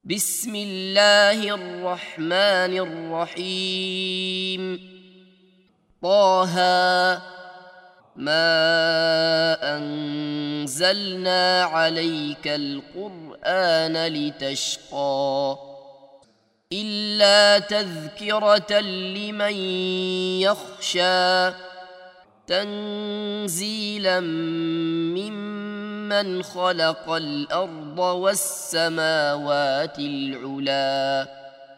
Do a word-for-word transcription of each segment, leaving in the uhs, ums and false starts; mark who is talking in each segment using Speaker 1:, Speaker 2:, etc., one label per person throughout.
Speaker 1: بسم الله الرحمن الرحيم طه ما أنزلنا عليك القرآن لتشقى إلا تذكرة لمن يخشى تنزيلا ممن خلق الأرض والسماوات العلا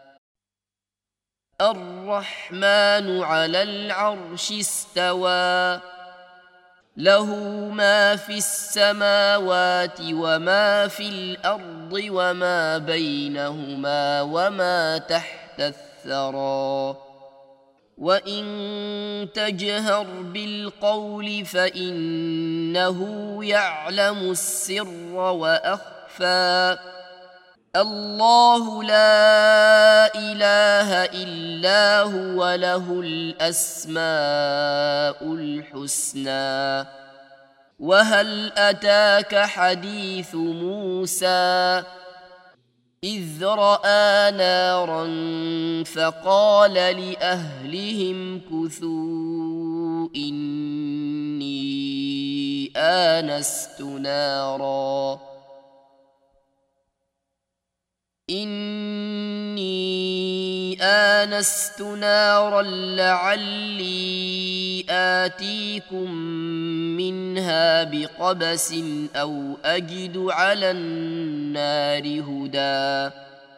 Speaker 1: الرحمن على العرش استوى له ما في السماوات وما في الأرض وما بينهما وما تحت الثرى وإن تجهر بالقول فإنه يعلم السر وأخفى الله لا إله إلا هو له الأسماء الحسنى وهل أتاك حديث موسى إذ رأى نارا فقال لأهلهم كثوا إني آنست نارا إني آنست نارا لعلي آتيكم منها بقبس أو أجد على النار هدى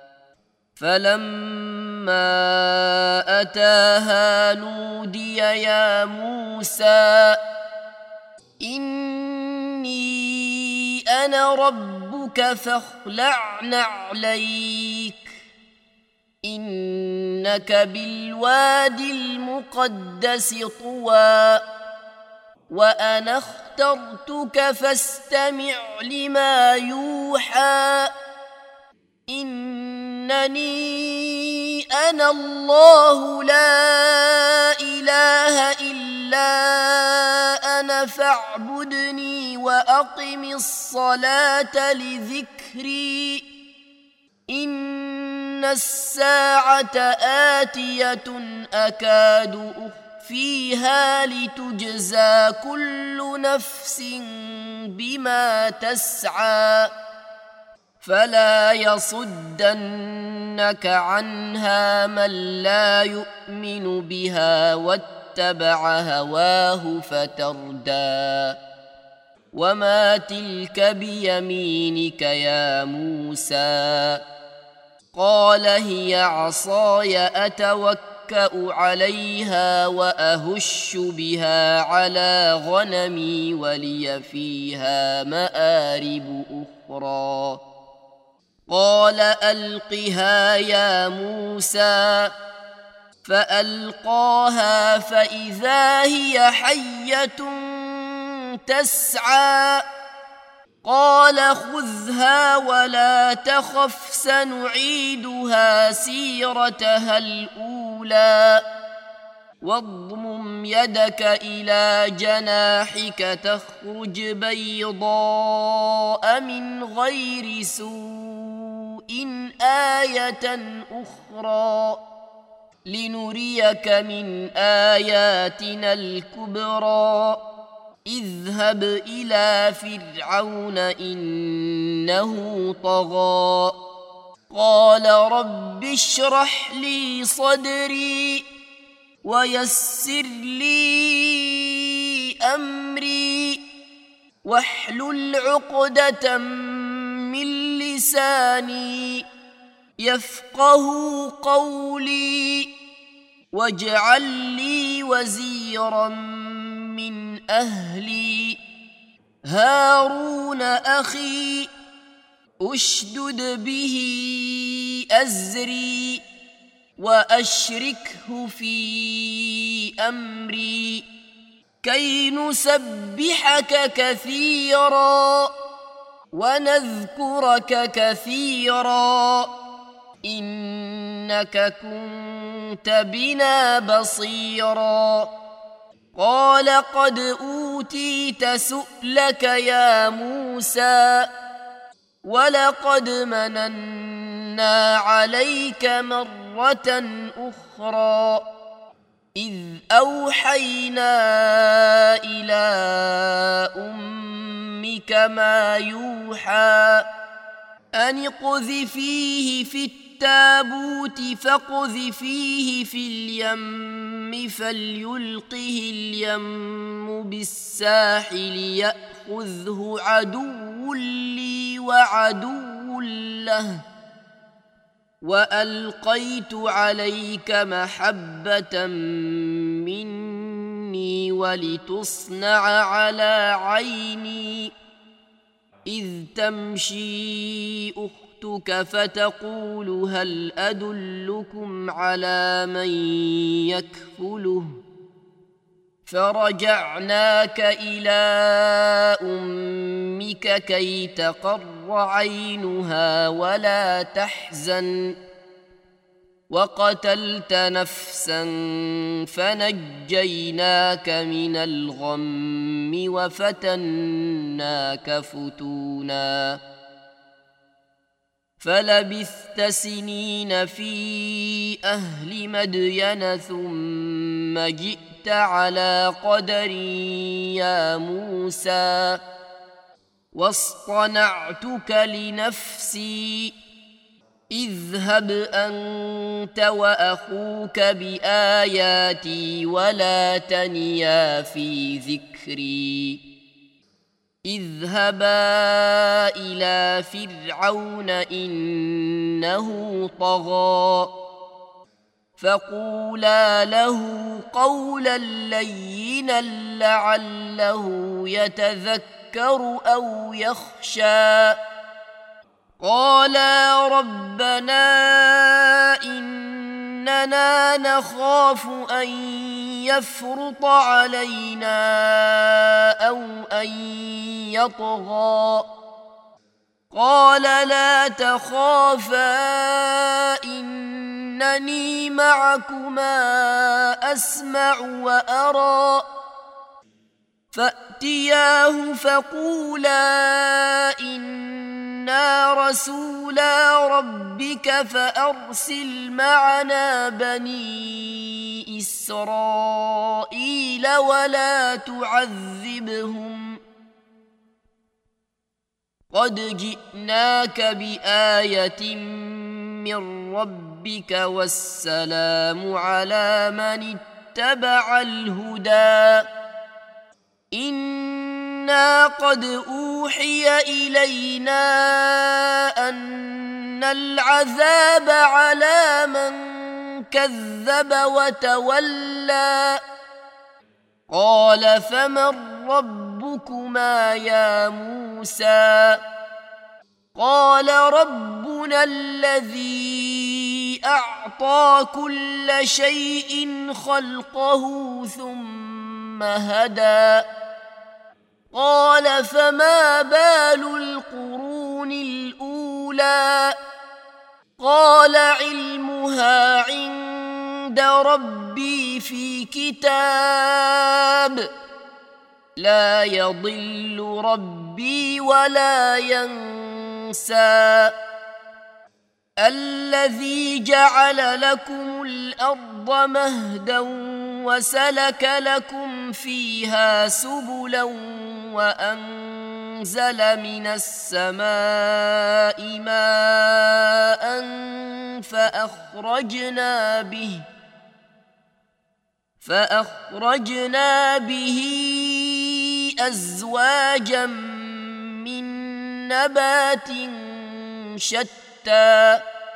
Speaker 1: فلما أتاها نودي يا موسى إني أنا ربك فاخلع نعليك إنك بالوادي المقدس طوى وأنا اخترتك فاستمع لما يوحى إنني أنا الله لا إله إلا أنا فاعبدني وأقم الصلاة لذكري إن الساعة آتية أكاد أخفيها لتجزى كل نفس بما تسعى فلا يصدنك عنها من لا يؤمن بها واتبع هواه فتردى وما تلك بيمينك يا موسى قال هي عصاي أتوكأ عليها وأهش بها على غنمي ولي فيها مآرب أخرى قال ألقها يا موسى فألقاها فإذا هي حية تسعى قال خذها ولا تخف سنعيدها سيرتها الأولى واضمم يدك إلى جناحك تخرج بيضاء من غير سوء آية أخرى لنريك من آياتنا الكبرى اذهب إلى فرعون إنه طغى قال رب اشرح لي صدري ويسر لي أمري واحلل عقدة من لساني يفقه قولي واجعل لي وزيرا من أهلي هارون أخي أشدد به أزري وأشركه في أمري كي نسبحك كثيرا ونذكرك كثيرا إنك كنت بنا بصيرا قال قد أوتيت سؤلك يا موسى ولقد مننا قصصنا عليك مرة أخرى إذ أوحينا إلى أمك ما يوحى أن اقذفيه في التابوت فاقذفيه في اليم فليلقه اليم بالساحل يأخذه عدو لي وعدو له وألقيت عليك محبة مني ولتصنع على عيني إذ تمشي أختك فتقول هل أدلكم على من يكفله فرجعناك إلى أمك كي تقر عينها ولا تحزن وقتلت نفسا فنجيناك من الغم وفتناك فتونا فلبثت سنين في أهل مدين ثم جئت على قدر يا موسى واصطنعتك لنفسي اذهب أنت وأخوك بآياتي ولا تنيا في ذكري اذهبا إلى فرعون إنه طغى فقولا له قولا لينا لعله يتذكر أو يخشى قالا ربنا إننا نخاف أن يفرط علينا أو أن يطغى قال لا تخافا إنني معكما أسمع وأرى فأتياه فقولا إنا رسولا ربك فأرسل معنا بني إسرائيل ولا تعذبهم قد جئناك بآية من ربك والسلام على من اتبع الهدى إنا قد أوحي إلينا أن العذاب على من كذب وتولى قال فمن ربكما يا موسى قال ربنا الذي أعطى كل شيء خلقه ثم هدى قال فما بال القرون الأولى قال علمها عند ربي في كتاب لا يضل ربي ولا ينسى الذي جعل لكم الأرض مهدا وسلك لكم فيها سبلا وأنزل من السماء ماء فأخرجنا به فأخرجنا به أزواجا من نبات شتى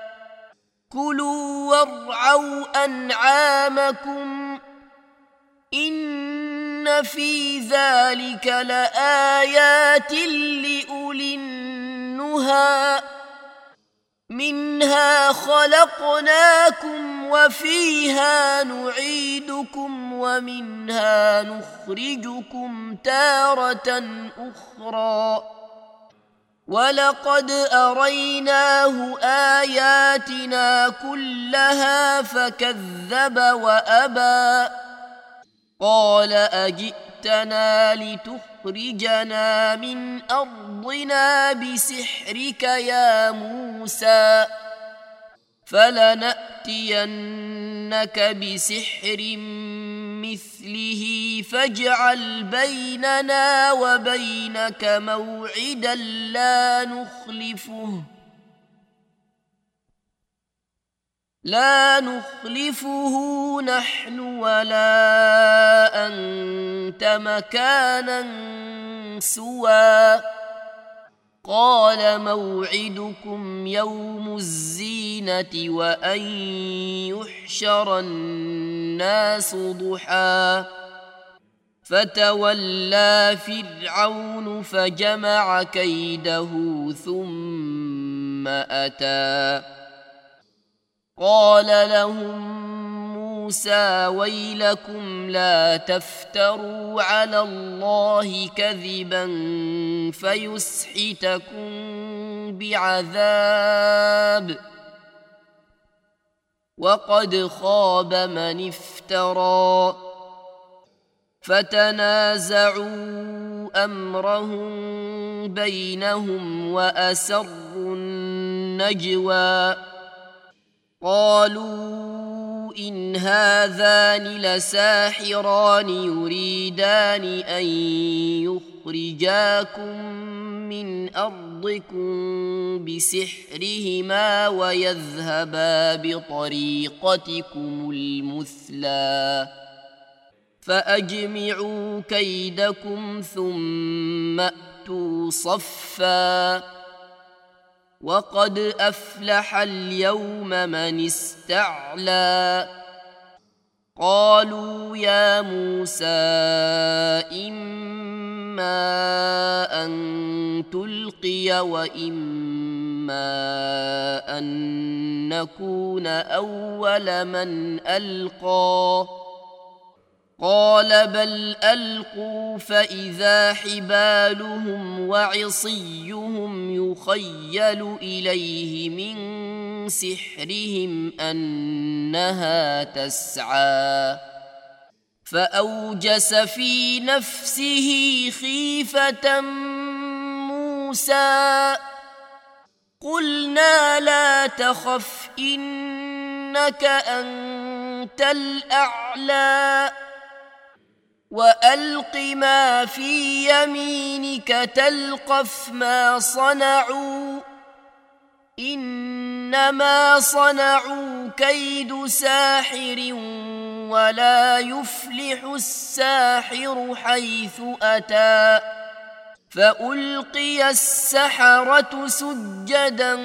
Speaker 1: كلوا وارعوا أنعامكم إن في ذلك لآيات لأولي النهى منها خلقناكم وفيها نعيدكم ومنها نخرجكم تارة أخرى ولقد أريناه آياتنا كلها فكذب وأبى قال أجئتنا لتخرجنا من أرضنا بسحرك يا موسى فلنأتينك بسحر مثله فاجعل بيننا وبينك موعدا لا نخلفه لا نخلفه نحن ولا أنت مكانا سوى قال موعدكم يوم الزينة وأن يحشر الناس ضحى فتولى فرعون فجمع كيده ثم أتى قال لهم موسى ويلكم لا تفتروا على الله كذبا فيسحتكم بعذاب وقد خاب من افترى فتنازعوا أمرهم بينهم وأسروا النجوى قالوا إن هذان لساحران يريدان أن يخرجاكم من أرضكم بسحرهما ويذهبا بطريقتكم المثلى فأجمعوا كيدكم ثم أتوا صفا وقد أفلح اليوم من استعلى قالوا يا موسى إما أن تلقي وإما أن نكون أول من ألقى قال بل ألقوا فإذا حبالهم وعصيهم يخيل إليه من سحرهم أنها تسعى فأوجس في نفسه خيفة موسى قلنا لا تخف إنك أنت الأعلى وألق ما في يمينك تلقف ما صنعوا إنما صنعوا كيد ساحر ولا يفلح الساحر حيث أتى فألقي السحرة سجدا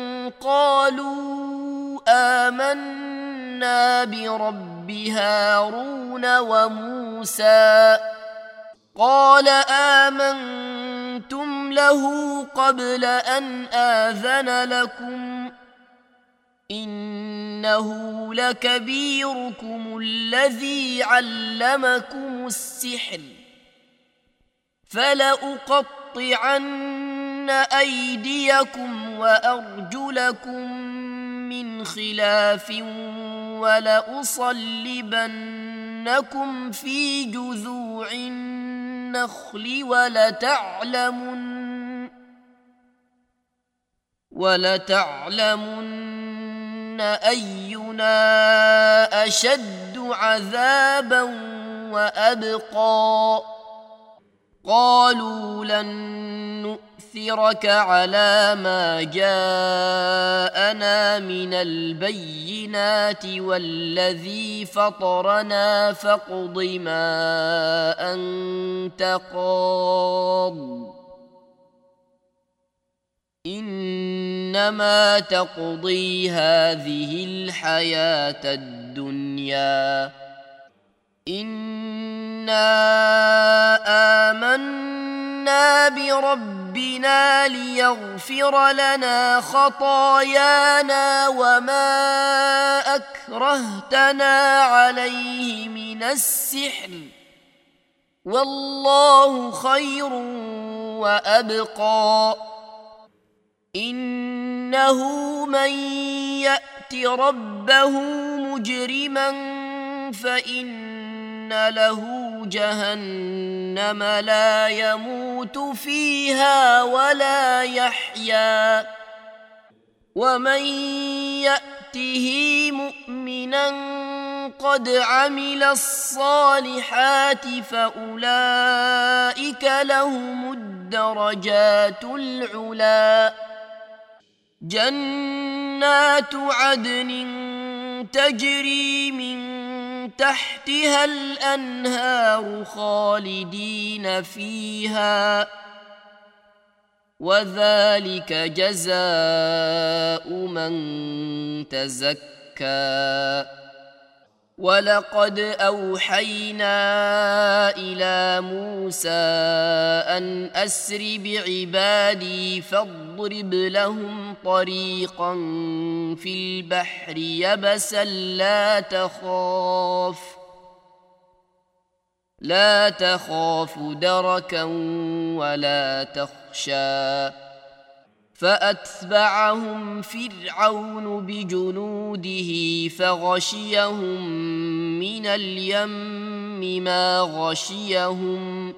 Speaker 1: قالوا آمنا برب هارون وموسى قال آمنتم له قبل أن آذن لكم إنه لكبيركم الذي علمكم السحر فلأقطعن أيديكم وأرجلكم من خلاف ولأصلبنكم في جذوع النخل ولتعلمن ولتعلمن أينا أشد عذابا وأبقى قالوا لن نؤثرك على ما جاءنا من البينات والذي فطرنا فاقض ما أنت قاض إنما تقضي هذه الحياة الدنيا إنا آمنا بربنا ليغفر لنا خطايانا وما أكرهتنا عليه من السحر والله خير وأبقى إنه من يأت ربه مجرما فإن له جهنم لا يموت فيها ولا يحيا ومن يأت يأته مؤمنا قد عمل الصالحات فأولئك لهم الدرجات العلى جنات عدن تجري من تحتها الأنهار خالدين فيها وذلك جزاء من تزكى ولقد أوحينا إلى موسى أن أسر بعبادي فاضرب لهم طريقا في البحر يبسا لا تخاف لا تخاف دركا ولا تخشى فأتبعهم فرعون بجنوده فغشيهم من اليم ما غشيهم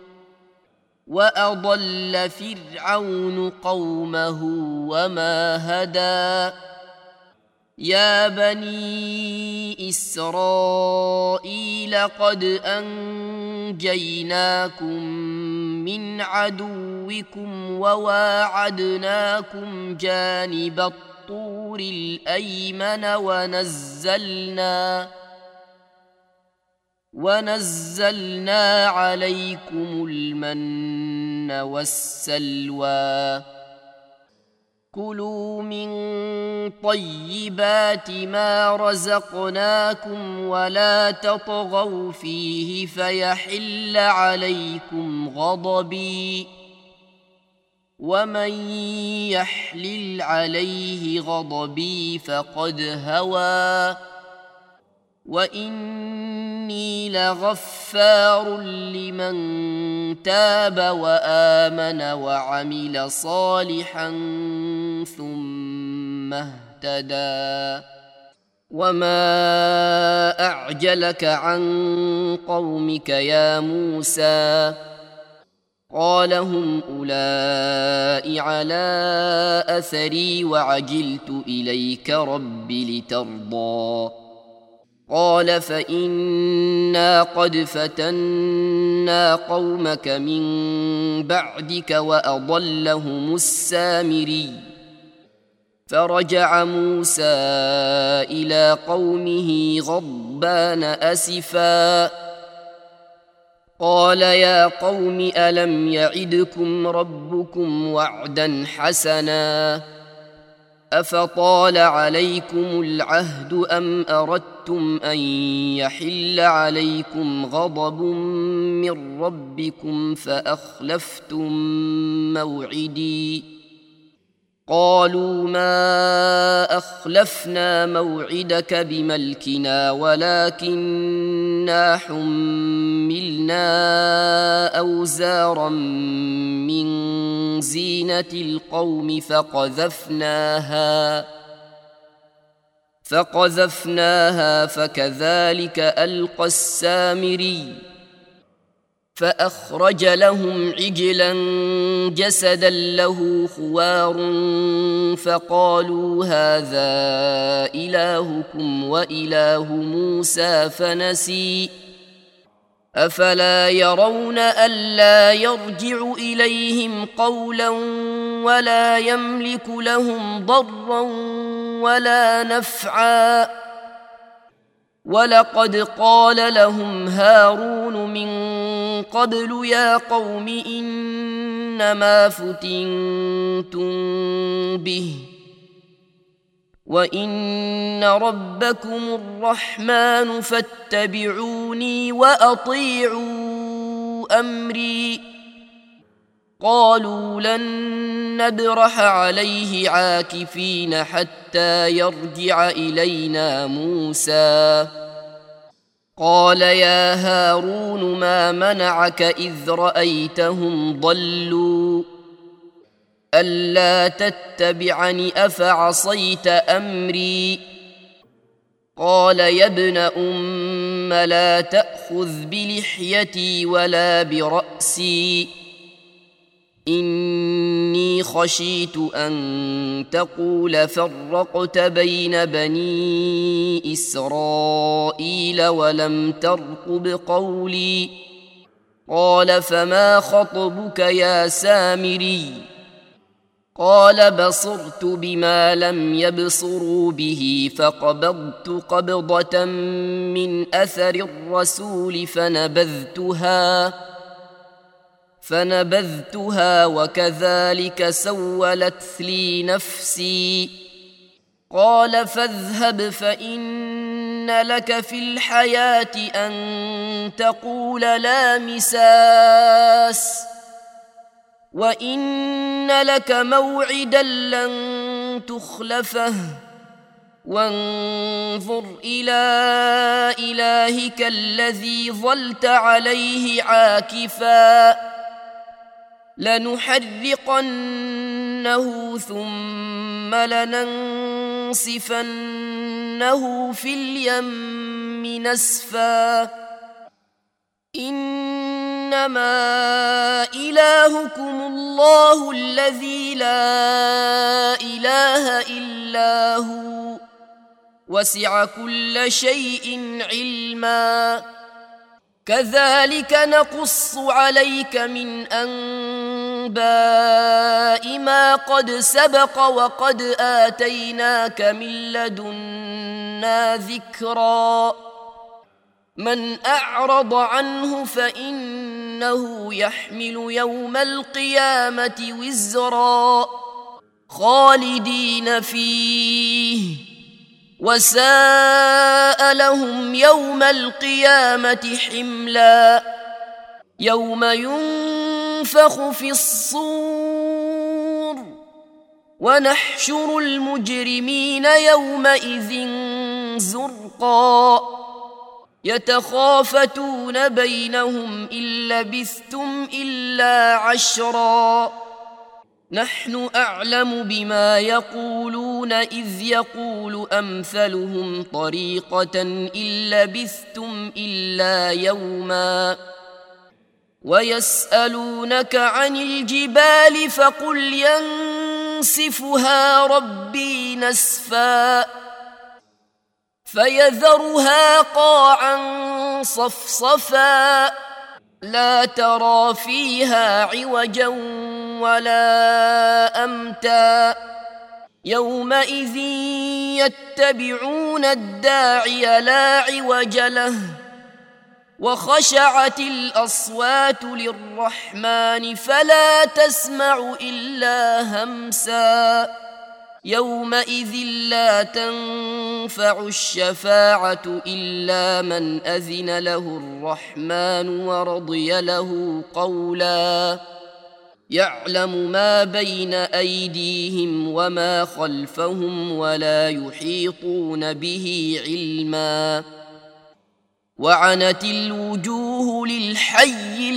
Speaker 1: وأضل فرعون قومه وما هدى يا بني إسرائيل قد أنجيناكم من عدوكم وواعدناكم جانب الطور الأيمن ونزلنا ونزلنا عليكم المن والسلوى كلوا من طيبات ما رزقناكم ولا تطغوا فيه فيحل عليكم غضبي ومن يحلل عليه غضبي فقد هوى وإني لغفار لمن تاب وآمن وعمل صالحا ثم اهتدى وما أعجلك عن قومك يا موسى قال هم أولئك على أثري وعجلت إليك رب لترضى قال فإنا قد فتنا قومك من بعدك وأضلهم السامري فرجع موسى إلى قومه غضبان أسفا قال يا قوم ألم يعدكم ربكم وعدا حسنا أفطال عليكم العهد أم أردتم أن يحل عليكم غضب من ربكم فأخلفتم موعدي قالوا ما أخلفنا موعدك بملكنا ولكننا حملنا أوزارا من زينة القوم فقذفناها فقذفناها فكذلك ألقى السامري فأخرج لهم عجلا جسدا له خوار فقالوا هذا إلهكم وإله موسى فنسي أفلا يرون ألا يرجع إليهم قولا ولا يملك لهم ضرا ولا نفعا ولقد قال لهم هارون من قبل يا قوم إنما فتنتم به وإن ربكم الرحمن فاتبعوني وأطيعوا أمري قالوا لن نبرح عليه عاكفين حتى يرجع إلينا موسى قال يا هارون ما منعك إذ رأيتهم ضلوا ألا تتبعني أفعصيت أمري قال يا ابن أم لا تأخذ بلحيتي ولا برأسي إني إني خشيت أن تقول فرقت بين بني إسرائيل ولم ترقب قولي. قال فما خطبك يا سامري؟ قال بصرت بما لم يبصروا به فقبضت قبضة من أثر الرسول فنبذتها فنبذتها وكذلك سولت لي نفسي. قال فاذهب فإن لك في الحياة أن تقول لا مساس وإن لك موعدا لن تخلفه وانظر إلى إلهك الذي ظلت عليه عاكفا لنحرقنه ثم لننسفنه في اليم نسفا. إنما إلهكم الله الذي لا إله إلا هو وسع كل شيء علما. كذلك نقص عليك من أنباء ما قد سبق وقد آتيناك من لدنا ذكرا. من أعرض عنه فإنه يحمل يوم القيامة وزرا خالدين فيه وساء لهم يوم القيامة حملا. يوم ينفخ في الصور ونحشر المجرمين يومئذ زرقا يتخافتون بينهم إن لبثتم إلا عشرا. نحن أعلم بما يقولون إذ يقول أمثلهم طريقة إن لبثتم إلا يوما. ويسألونك عن الجبال فقل ينسفها ربي نسفا فيذرها قاعا صفصفا لا ترى فيها عوجا ولا أمتا. يومئذ يتبعون الداعي لا عوج له وخشعت الأصوات للرحمن فلا تسمع إلا همسا. يومئذ لا تنفع الشفاعة إلا من أذن له الرحمن ورضي له قولا. يعلم ما بين أيديهم وما خلفهم ولا يحيطون به علما. وعنت الوجوه للحي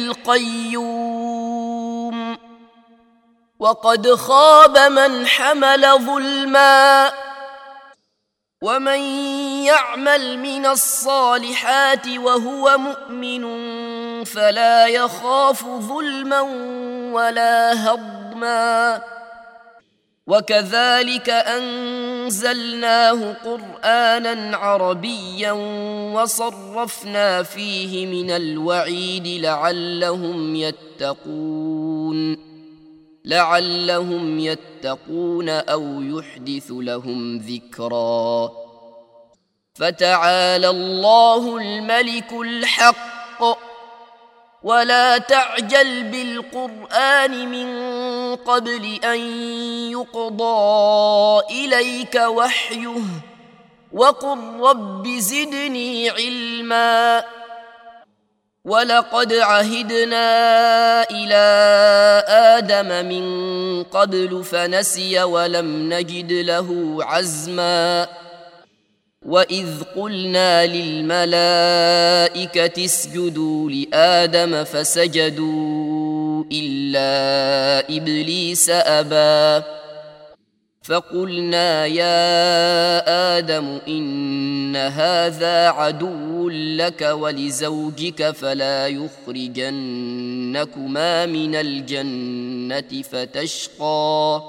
Speaker 1: القيوم وقد خاب من حمل ظلما. ومن يعمل من الصالحات وهو مؤمن فلا يخاف ظلما ولا هضما. وكذلك أنزلناه قرآنا عربيا وصرفنا فيه من الوعيد لعلهم يتقون لعلهم يتقون أو يحدث لهم ذكرا. فتعالى الله الملك الحق ولا تعجل بالقرآن من قبل أن يقضى إليك وحيه وقل رب زدني علما. ولقد عهدنا إلى آدم من قبل فنسي ولم نجد له عزما. وإذ قلنا للملائكة اسجدوا لآدم فسجدوا إلا إبليس أبى. فقلنا يا آدم إن هذا عدو لك ولزوجك فلا يخرجنكما من الجنة الجنة فتشقى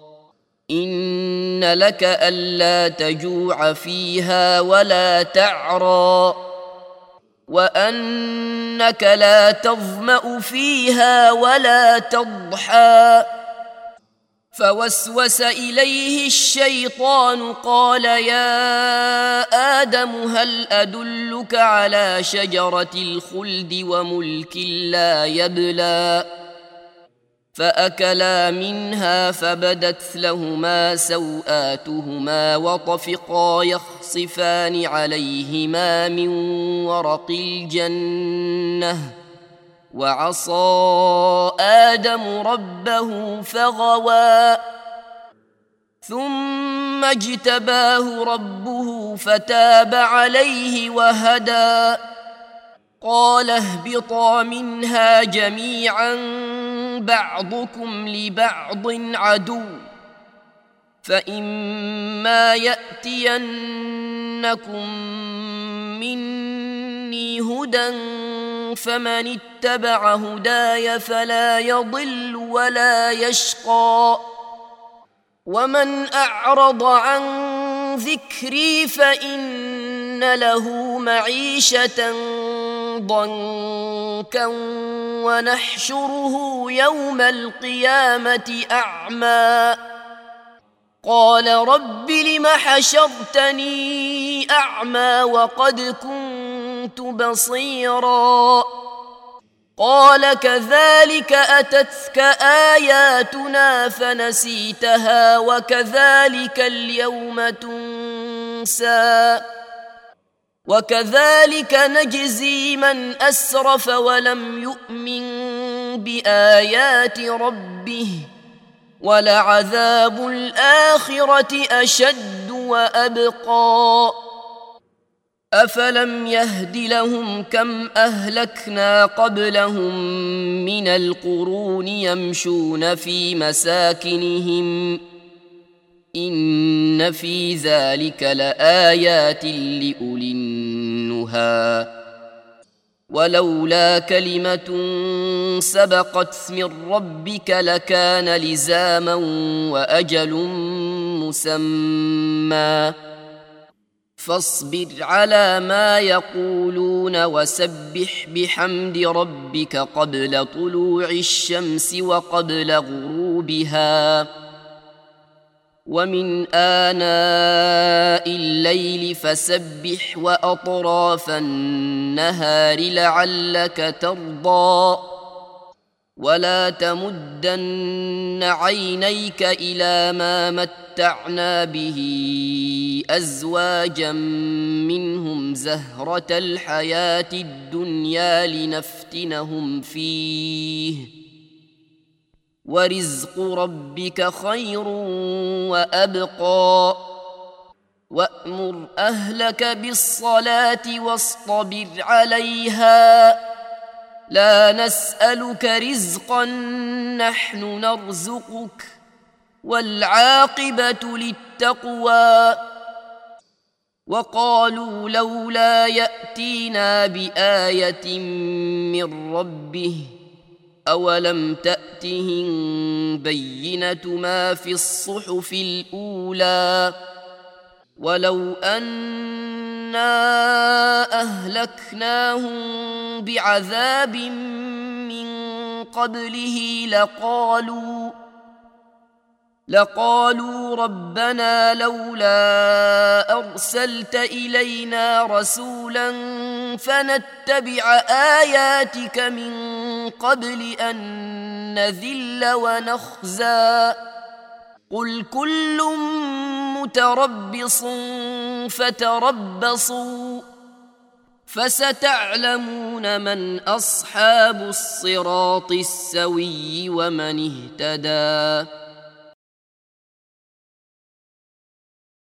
Speaker 1: إن لك ألا تجوع فيها ولا تعرى وأنك لا تظمأ فيها ولا تضحى فوسوس إليه الشيطان قال يا آدم هل أدلك على شجرة الخلد وملك لا يبلى فأكلا منها فبدت لهما سوآتهما وطفقا يخصفان عليهما من ورق الجنة وعصى آدم ربه فغوى ثم اجتباه ربه فتاب عليه وهدى قال اهبطا منها جميعا بعضكم لبعض عدو فإما يأتينكم مني هدى فمن اتبع هداي فلا يضل ولا يشقى ومن أعرض عن ذكري فإن له معيشة ضنكا ونحشره يوم القيامة أعمى قال رب لم حشرتني أعمى وقد كنت بصيرا قال كذلك أتتك آياتنا فنسيتها وكذلك اليوم تنسى وكذلك نجزي من أسرف ولم يؤمن بآيات ربه ولعذاب الآخرة أشد وأبقى أفلم يهد لهم كم أهلكنا قبلهم من القرون يمشون في مساكنهم إن في ذلك لآيات لأولي النهى ولولا كلمة سبقت من ربك لكان لزاما وأجل مسمى فاصبر على ما يقولون وسبح بحمد ربك قبل طلوع الشمس وقبل غروبها ومن آناء الليل فسبح وأطراف النهار لعلك ترضى ولا تمدن عينيك إلى ما متعنا به أزواجا منهم زهرة الحياة الدنيا لنفتنهم فيه ورزق ربك خير وأبقى وأمر أهلك بالصلاة واصطبر عليها لا نسألك رزقا نحن نرزقك والعاقبة للتقوى وقالوا لولا يأتينا بآية من ربه أولم تأتهم بينة ما في الصحف الأولى ولو أنا أهلكناهم بعذاب من قبله لقالوا لقالوا ربنا لولا أرسلت إلينا رسولا فنتبع آياتك من قبل أن نذل ونخزى قل كل متربص فتربصوا فستعلمون من أصحاب الصراط السوي ومن اهتدى.